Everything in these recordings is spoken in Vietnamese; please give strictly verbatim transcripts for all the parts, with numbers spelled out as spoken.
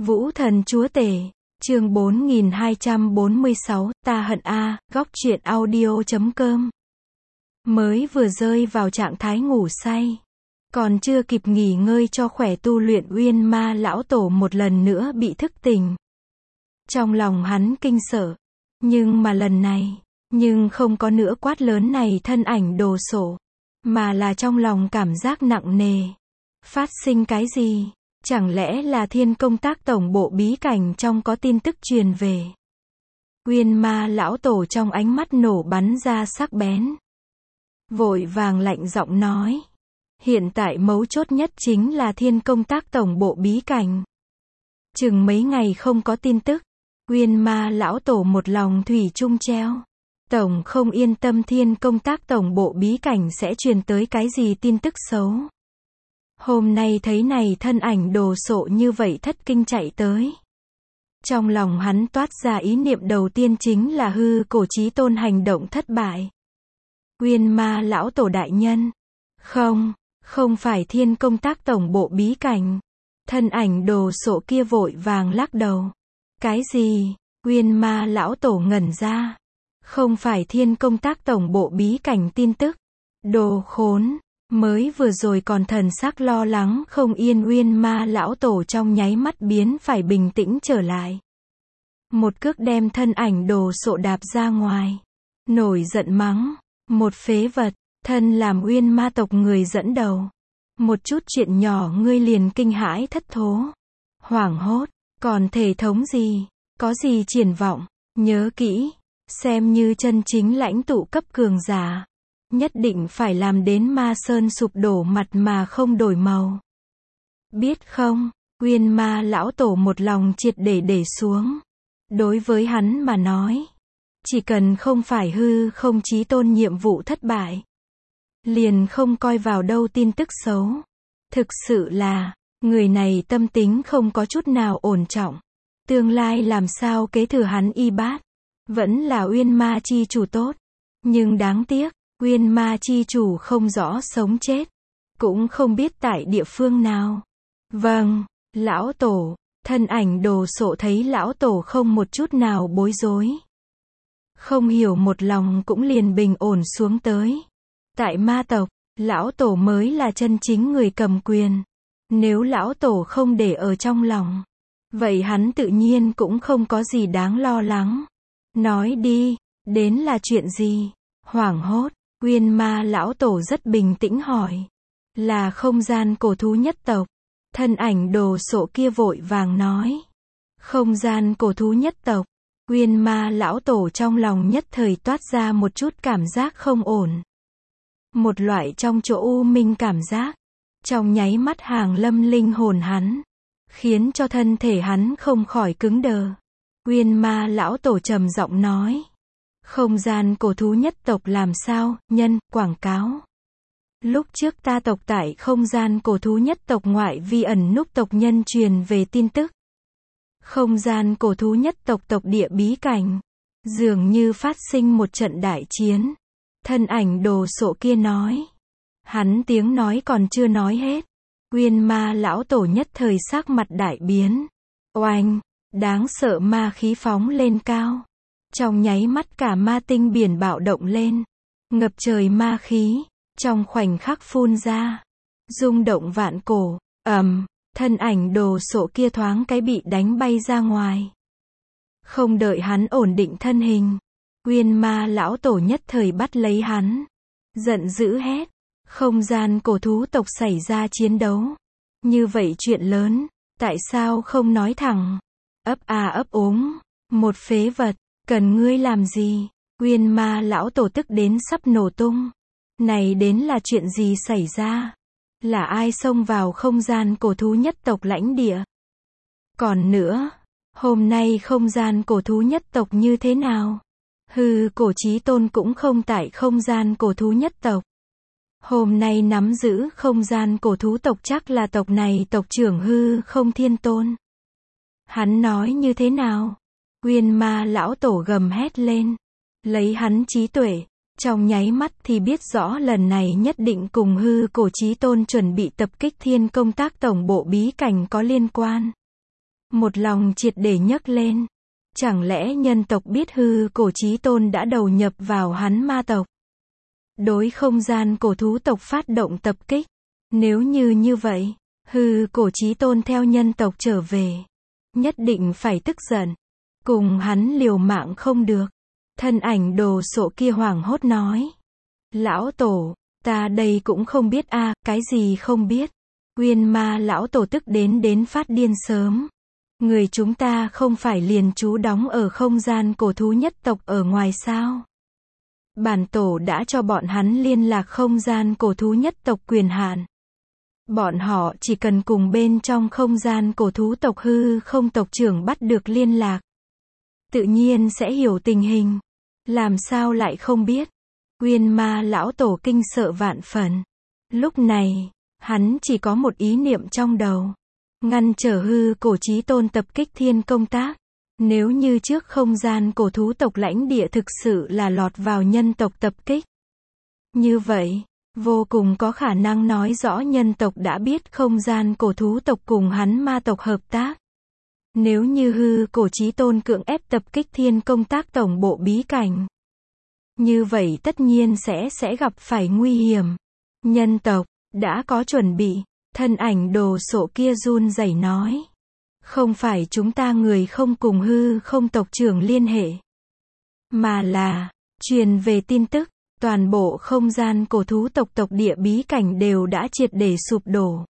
Vũ thần chúa tể, chương bốn nghìn hai trăm bốn mươi sáu, ta hận a, góc truyện audio chấm com. Mới vừa rơi vào trạng thái ngủ say, còn chưa kịp nghỉ ngơi cho khỏe tu luyện, Uyên Ma lão tổ một lần nữa bị thức tỉnh. Trong lòng hắn kinh sợ, nhưng mà lần này, nhưng không có nữa quát lớn này thân ảnh đồ sộ, mà là trong lòng cảm giác nặng nề. Phát sinh cái gì? Chẳng lẽ là Thiên Công Tác tổng bộ bí cảnh trong có tin tức truyền về? Uyên Ma lão tổ trong ánh mắt nổ bắn ra sắc bén, vội vàng lạnh giọng nói, hiện tại mấu chốt nhất chính là Thiên Công Tác tổng bộ bí cảnh. Chừng mấy ngày không có tin tức, Uyên Ma lão tổ một lòng thủy chung treo. Tổng không yên tâm Thiên Công Tác tổng bộ bí cảnh sẽ truyền tới cái gì tin tức xấu. Hôm nay thấy này thân ảnh đồ sộ như vậy thất kinh chạy tới. Trong lòng hắn toát ra ý niệm đầu tiên chính là hư cổ chí tôn hành động thất bại. Uyên Ma lão tổ đại nhân. Không, không phải Thiên Công Tác tổng bộ bí cảnh. Thân ảnh đồ sộ kia vội vàng lắc đầu. Cái gì? Uyên Ma lão tổ ngẩn ra. Không phải Thiên Công Tác tổng bộ bí cảnh tin tức. Đồ khốn. Mới vừa rồi còn thần sắc lo lắng không yên, Uyên Ma lão tổ trong nháy mắt biến phải bình tĩnh trở lại. Một cước đem thân ảnh đồ sộ đạp ra ngoài. Nổi giận mắng. Một phế vật, thân làm Uyên Ma tộc người dẫn đầu. Một chút chuyện nhỏ ngươi liền kinh hãi thất thố. Hoảng hốt, còn thể thống gì, có gì triển vọng, nhớ kỹ, xem như chân chính lãnh tụ cấp cường giả. Nhất định phải làm đến Ma Sơn sụp đổ mặt mà không đổi màu. Biết không, Uyên Ma lão tổ một lòng triệt để để xuống. Đối với hắn mà nói, chỉ cần không phải hư không chí tôn nhiệm vụ thất bại, liền không coi vào đâu tin tức xấu. Thực sự là, người này tâm tính không có chút nào ổn trọng. Tương lai làm sao kế thừa hắn y bát, vẫn là Uyên Ma chi chủ tốt. Nhưng đáng tiếc, Uyên Ma chi chủ không rõ sống chết, cũng không biết tại địa phương nào. Vâng, lão tổ. Thân ảnh đồ sộ thấy lão tổ không một chút nào bối rối, không hiểu một lòng cũng liền bình ổn xuống tới. Tại ma tộc, lão tổ mới là chân chính người cầm quyền. Nếu lão tổ không để ở trong lòng, vậy hắn tự nhiên cũng không có gì đáng lo lắng. Nói đi, đến là chuyện gì? Hoảng hốt, Uyên Ma lão tổ rất bình tĩnh hỏi. Là không gian cổ thú nhất tộc. Thân ảnh đồ sộ kia vội vàng nói. Không gian cổ thú nhất tộc. Uyên Ma lão tổ trong lòng nhất thời toát ra một chút cảm giác không ổn. Một loại trong chỗ u minh cảm giác, trong nháy mắt hàng lâm linh hồn hắn, khiến cho thân thể hắn không khỏi cứng đờ. Uyên Ma lão tổ trầm giọng nói. Không gian cổ thú nhất tộc làm sao, nhân, quảng cáo. Lúc trước ta tộc tại không gian cổ thú nhất tộc ngoại vi ẩn núp tộc nhân truyền về tin tức. Không gian cổ thú nhất tộc tộc địa bí cảnh, dường như phát sinh một trận đại chiến. Thân ảnh đồ sộ kia nói. Hắn tiếng nói còn chưa nói hết, Uyên Ma lão tổ nhất thời sắc mặt đại biến. Oanh, đáng sợ ma khí phóng lên cao. Trong nháy mắt cả ma tinh biển bạo động lên, ngập trời ma khí, trong khoảnh khắc phun ra, rung động vạn cổ. Ầm, thân ảnh đồ sộ kia thoáng cái bị đánh bay ra ngoài. Không đợi hắn ổn định thân hình, Uyên Ma lão tổ nhất thời bắt lấy hắn, giận dữ hét. Không gian cổ thú tộc xảy ra chiến đấu. Như vậy chuyện lớn, tại sao không nói thẳng? Ấp a ấp úng, một phế vật, cần ngươi làm gì? Uyên Ma lão tổ tức đến sắp nổ tung. Này đến là chuyện gì xảy ra? Là ai xông vào không gian cổ thú nhất tộc lãnh địa? Còn nữa, hôm nay không gian cổ thú nhất tộc như thế nào? Hư cổ chí tôn cũng không tại không gian cổ thú nhất tộc. Hôm nay nắm giữ không gian cổ thú tộc chắc là tộc này tộc trưởng hư không thiên tôn. Hắn nói như thế nào? Uyên Ma lão tổ gầm hét lên. Lấy hắn trí tuệ, trong nháy mắt thì biết rõ lần này nhất định cùng hư cổ chí tôn chuẩn bị tập kích Thiên Công Tác tổng bộ bí cảnh có liên quan. một lòng triệt để nhấc lên. Chẳng lẽ nhân tộc biết hư cổ chí tôn đã đầu nhập vào hắn ma tộc? Đối không gian cổ thú tộc phát động tập kích. Nếu như như vậy, hư cổ chí tôn theo nhân tộc trở về. Nhất định phải tức giận. Cùng hắn liều mạng không được. Thân ảnh đồ sộ kia hoảng hốt nói. Lão tổ, ta đây cũng không biết a, cái gì không biết. Uyên ma lão tổ tức đến đến phát điên sớm. Người chúng ta không phải liền trú đóng ở không gian cổ thú nhất tộc ở ngoài sao? Bản tổ đã cho bọn hắn liên lạc không gian cổ thú nhất tộc quyền hạn. Bọn họ chỉ cần cùng bên trong không gian cổ thú tộc hư không tộc trưởng bắt được liên lạc. Tự nhiên sẽ hiểu tình hình. Làm sao lại không biết? Uyên ma lão tổ kinh sợ vạn phần. Lúc này, hắn chỉ có một ý niệm trong đầu. Ngăn trở hư cổ chí tôn tập kích thiên công tác. Nếu như trước không gian cổ thú tộc lãnh địa thực sự là lọt vào nhân tộc tập kích. Như vậy, vô cùng có khả năng nói rõ nhân tộc đã biết không gian cổ thú tộc cùng hắn ma tộc hợp tác. Nếu như hư cổ chí tôn cưỡng ép tập kích thiên công tác tổng bộ bí cảnh. Như vậy tất nhiên sẽ sẽ gặp phải nguy hiểm. Nhân tộc, đã có chuẩn bị. Thân ảnh đồ sộ kia run rẩy nói. Không phải chúng ta người không cùng hư không tộc trưởng liên hệ. Mà là, truyền về tin tức, toàn bộ không gian cổ thú tộc tộc địa bí cảnh đều đã triệt để sụp đổ.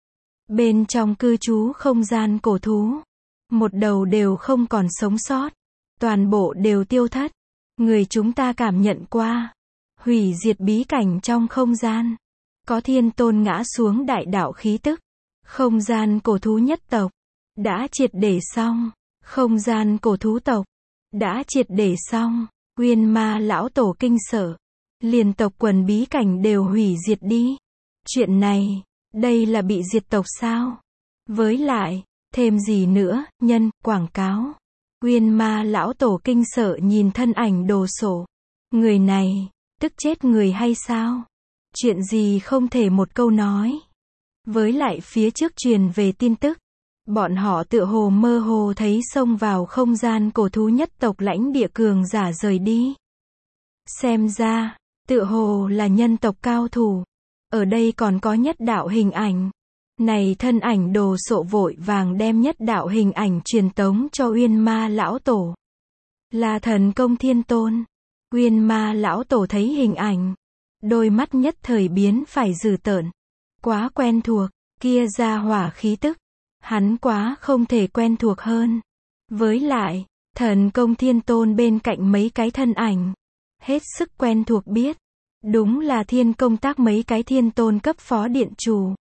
Bên trong cư trú không gian cổ thú, một đầu đều không còn sống sót. Toàn bộ đều tiêu thất. Người chúng ta cảm nhận qua. Hủy diệt bí cảnh trong không gian. Có thiên tôn ngã xuống đại đạo khí tức. Không gian cổ thú nhất tộc. Đã triệt để xong. Không gian cổ thú tộc. Đã triệt để xong. Uyên ma lão tổ kinh sợ. Liền tộc quần bí cảnh đều hủy diệt đi. Chuyện này, đây là bị diệt tộc sao? Với lại, thêm gì nữa, nhân, quảng cáo. Uyên ma lão tổ kinh sợ nhìn thân ảnh đồ sộ. Người này, tức chết người hay sao? Chuyện gì không thể một câu nói. Với lại phía trước truyền về tin tức. Bọn họ tựa hồ mơ hồ thấy xông vào không gian cổ thú nhất tộc lãnh địa cường giả rời đi. Xem ra, tựa hồ là nhân tộc cao thủ. Ở đây còn có nhất đạo hình ảnh. Này thân ảnh đồ sộ vội vàng đem nhất đạo hình ảnh truyền tống cho Uyên ma lão tổ. Là thần công thiên tôn. Uyên ma lão tổ thấy hình ảnh. Đôi mắt nhất thời biến phải dữ tợn. Quá quen thuộc, kia ra hỏa khí tức. Hắn quá không thể quen thuộc hơn. Với lại, thần công thiên tôn bên cạnh mấy cái thân ảnh. Hết sức quen thuộc biết. Đúng là thiên công tác mấy cái thiên tôn cấp phó điện chủ.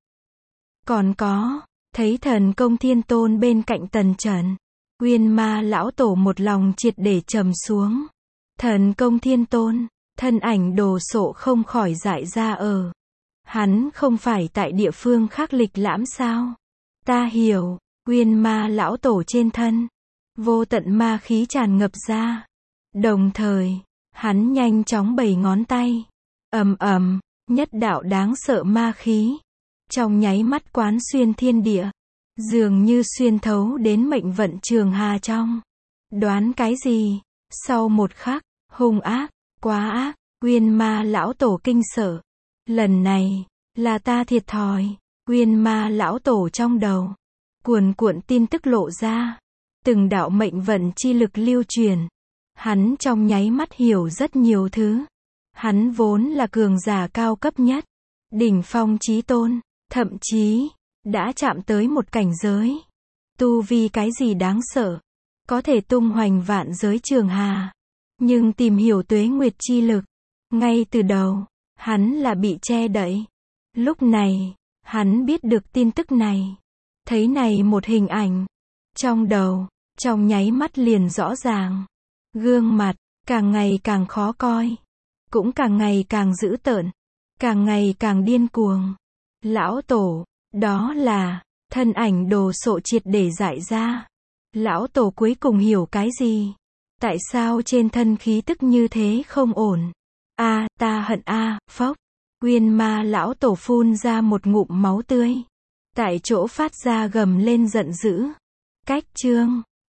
Còn có, thấy thần công thiên tôn bên cạnh tần trần. Uyên ma lão tổ một lòng triệt để trầm xuống. Thần công thiên tôn, thân ảnh đồ sộ không khỏi dại ra ở. Hắn không phải tại địa phương khác lịch lãm sao? Ta hiểu, Uyên ma lão tổ trên thân. Vô tận ma khí tràn ngập ra. Đồng thời, hắn nhanh chóng bày ngón tay. Ầm ầm, nhất đạo đáng sợ ma khí. Trong nháy mắt quán xuyên thiên địa. Dường như xuyên thấu đến mệnh vận trường hà trong. Đoán cái gì? Sau một khắc, hung ác, quá ác, Uyên ma lão tổ kinh sợ. Lần này, là ta thiệt thòi. Uyên ma lão tổ trong đầu. Cuồn cuộn tin tức lộ ra. Từng đạo mệnh vận chi lực lưu truyền. Hắn trong nháy mắt hiểu rất nhiều thứ. Hắn vốn là cường giả cao cấp nhất. Đỉnh phong chí tôn. Thậm chí, đã chạm tới một cảnh giới. Tu vi cái gì đáng sợ. Có thể tung hoành vạn giới trường hà. Nhưng tìm hiểu tuế nguyệt chi lực. Ngay từ đầu, hắn là bị che đậy. Lúc này, hắn biết được tin tức này. Thấy này một hình ảnh. Trong đầu, trong nháy mắt liền rõ ràng. Gương mặt, càng ngày càng khó coi. Cũng càng ngày càng dữ tợn. Càng ngày càng điên cuồng. Lão tổ, đó là, thân ảnh đồ sộ triệt để giải ra. Lão tổ cuối cùng hiểu cái gì? Tại sao trên thân khí tức như thế không ổn? A, ta hận a, phốc. Uyên ma lão tổ phun ra một ngụm máu tươi. Tại chỗ phát ra gầm lên giận dữ. Cách chương